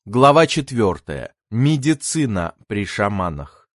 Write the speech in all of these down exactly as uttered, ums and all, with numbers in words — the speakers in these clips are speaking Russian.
Глава четвертая. Медицина при шаманах.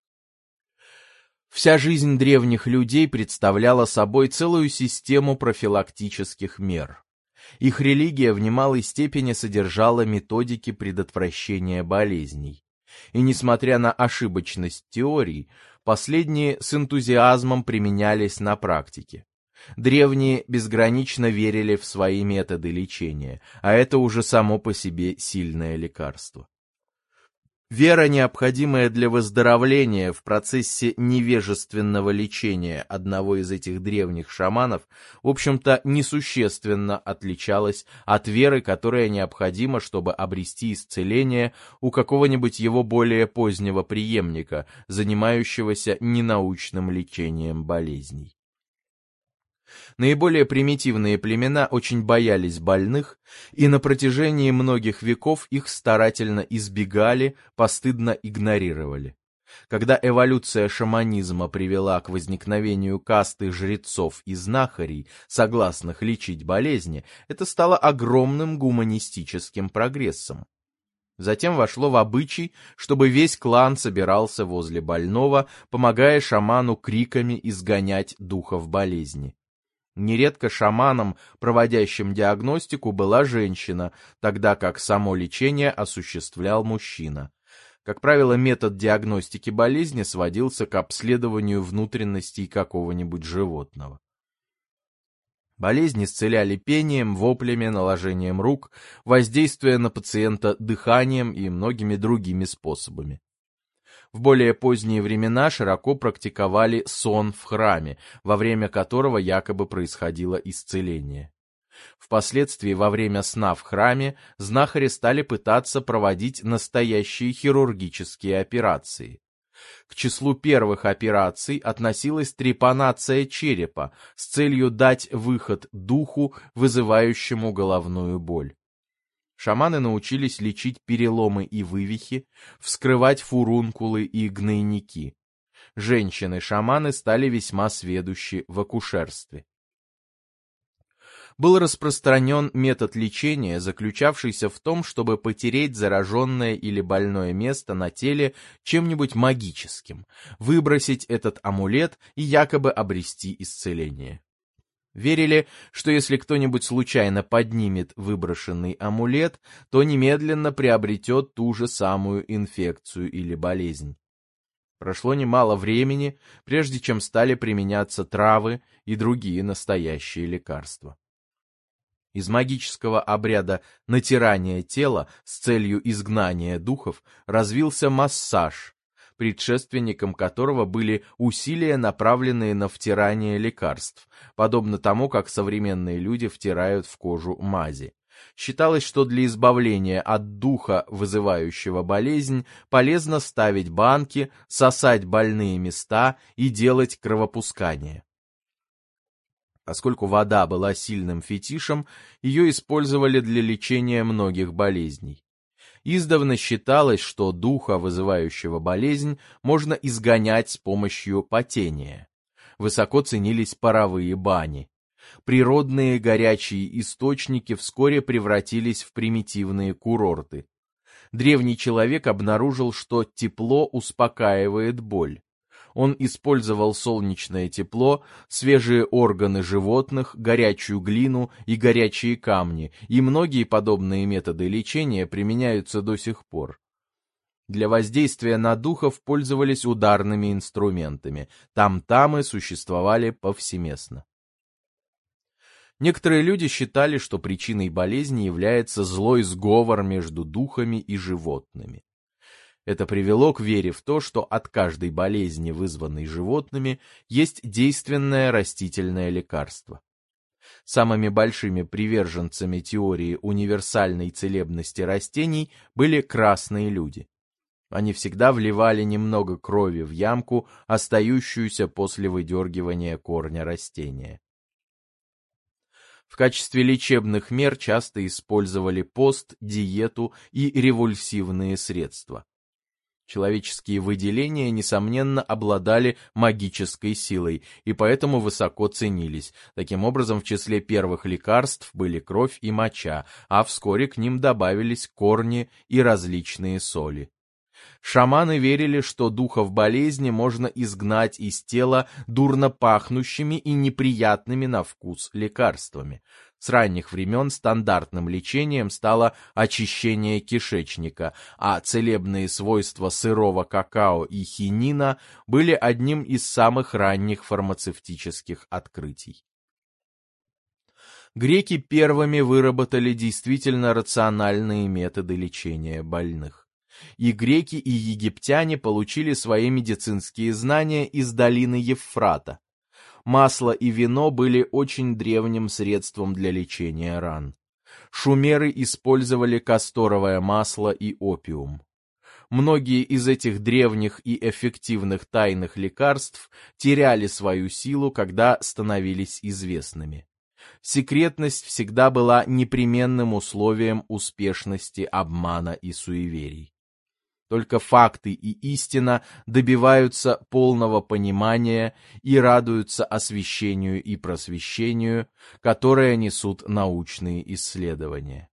Вся жизнь древних людей представляла собой целую систему профилактических мер. Их религия в немалой степени содержала методики предотвращения болезней. И несмотря на ошибочность теорий, последние с энтузиазмом применялись на практике. Древние безгранично верили в свои методы лечения, а это уже само по себе сильное лекарство. Вера, необходимая для выздоровления в процессе невежественного лечения одного из этих древних шаманов, в общем-то, несущественно отличалась от веры, которая необходима, чтобы обрести исцеление у какого-нибудь его более позднего преемника, занимающегося ненаучным лечением болезней. Наиболее примитивные племена очень боялись больных, и на протяжении многих веков их старательно избегали, постыдно игнорировали. Когда эволюция шаманизма привела к возникновению касты жрецов и знахарей, согласных лечить болезни, это стало огромным гуманистическим прогрессом. Затем вошло в обычай, чтобы весь клан собирался возле больного, помогая шаману криками изгонять духов болезни. Нередко шаманом, проводящим диагностику, была женщина, тогда как само лечение осуществлял мужчина. Как правило, метод диагностики болезни сводился к обследованию внутренностей какого-нибудь животного. Болезнь исцеляли пением, воплями, наложением рук, воздействуя на пациента дыханием и многими другими способами. В более поздние времена широко практиковали сон в храме, во время которого якобы происходило исцеление. Впоследствии, во время сна в храме, знахари стали пытаться проводить настоящие хирургические операции. К числу первых операций относилась трепанация черепа с целью дать выход духу, вызывающему головную боль. Шаманы научились лечить переломы и вывихи, вскрывать фурункулы и гнойники. Женщины-шаманы стали весьма сведущи в акушерстве. Был распространен метод лечения, заключавшийся в том, чтобы потереть зараженное или больное место на теле чем-нибудь магическим, выбросить этот амулет и якобы обрести исцеление. Верили, что если кто-нибудь случайно поднимет выброшенный амулет, то немедленно приобретет ту же самую инфекцию или болезнь. Прошло немало времени, прежде чем стали применяться травы и другие настоящие лекарства. Из магического обряда натирания тела с целью изгнания духов развился массаж, предшественником которого были усилия, направленные на втирание лекарств, подобно тому, как современные люди втирают в кожу мази. Считалось, что для избавления от духа, вызывающего болезнь, полезно ставить банки, сосать больные места и делать кровопускание. Поскольку вода была сильным фетишем, ее использовали для лечения многих болезней. Издавна считалось, что духа, вызывающего болезнь, можно изгонять с помощью потения. Высоко ценились паровые бани. Природные горячие источники вскоре превратились в примитивные курорты. Древний человек обнаружил, что тепло успокаивает боль. Он использовал солнечное тепло, свежие органы животных, горячую глину и горячие камни, и многие подобные методы лечения применяются до сих пор. Для воздействия на духов пользовались ударными инструментами, там-тамы существовали повсеместно. Некоторые люди считали, что причиной болезни является злой сговор между духами и животными. Это привело к вере в то, что от каждой болезни, вызванной животными, есть действенное растительное лекарство. Самыми большими приверженцами теории универсальной целебности растений были красные люди. Они всегда вливали немного крови в ямку, остающуюся после выдергивания корня растения. В качестве лечебных мер часто использовали пост, диету и ревульсивные средства. Человеческие выделения, несомненно, обладали магической силой и поэтому высоко ценились. Таким образом, в числе первых лекарств были кровь и моча, а вскоре к ним добавились корни и различные соли. Шаманы верили, что духов болезни можно изгнать из тела дурно пахнущими и неприятными на вкус лекарствами. С ранних времен стандартным лечением стало очищение кишечника, а целебные свойства сырого какао и хинина были одним из самых ранних фармацевтических открытий. Греки первыми выработали действительно рациональные методы лечения больных. И греки, и египтяне получили свои медицинские знания из долины Евфрата. Масло и вино были очень древним средством для лечения ран. Шумеры использовали касторовое масло и опиум. Многие из этих древних и эффективных тайных лекарств теряли свою силу, когда становились известными. Секретность всегда была непременным условием успешности обмана и суеверий. Только факты и истина добиваются полного понимания и радуются освещению и просвещению, которое несут научные исследования.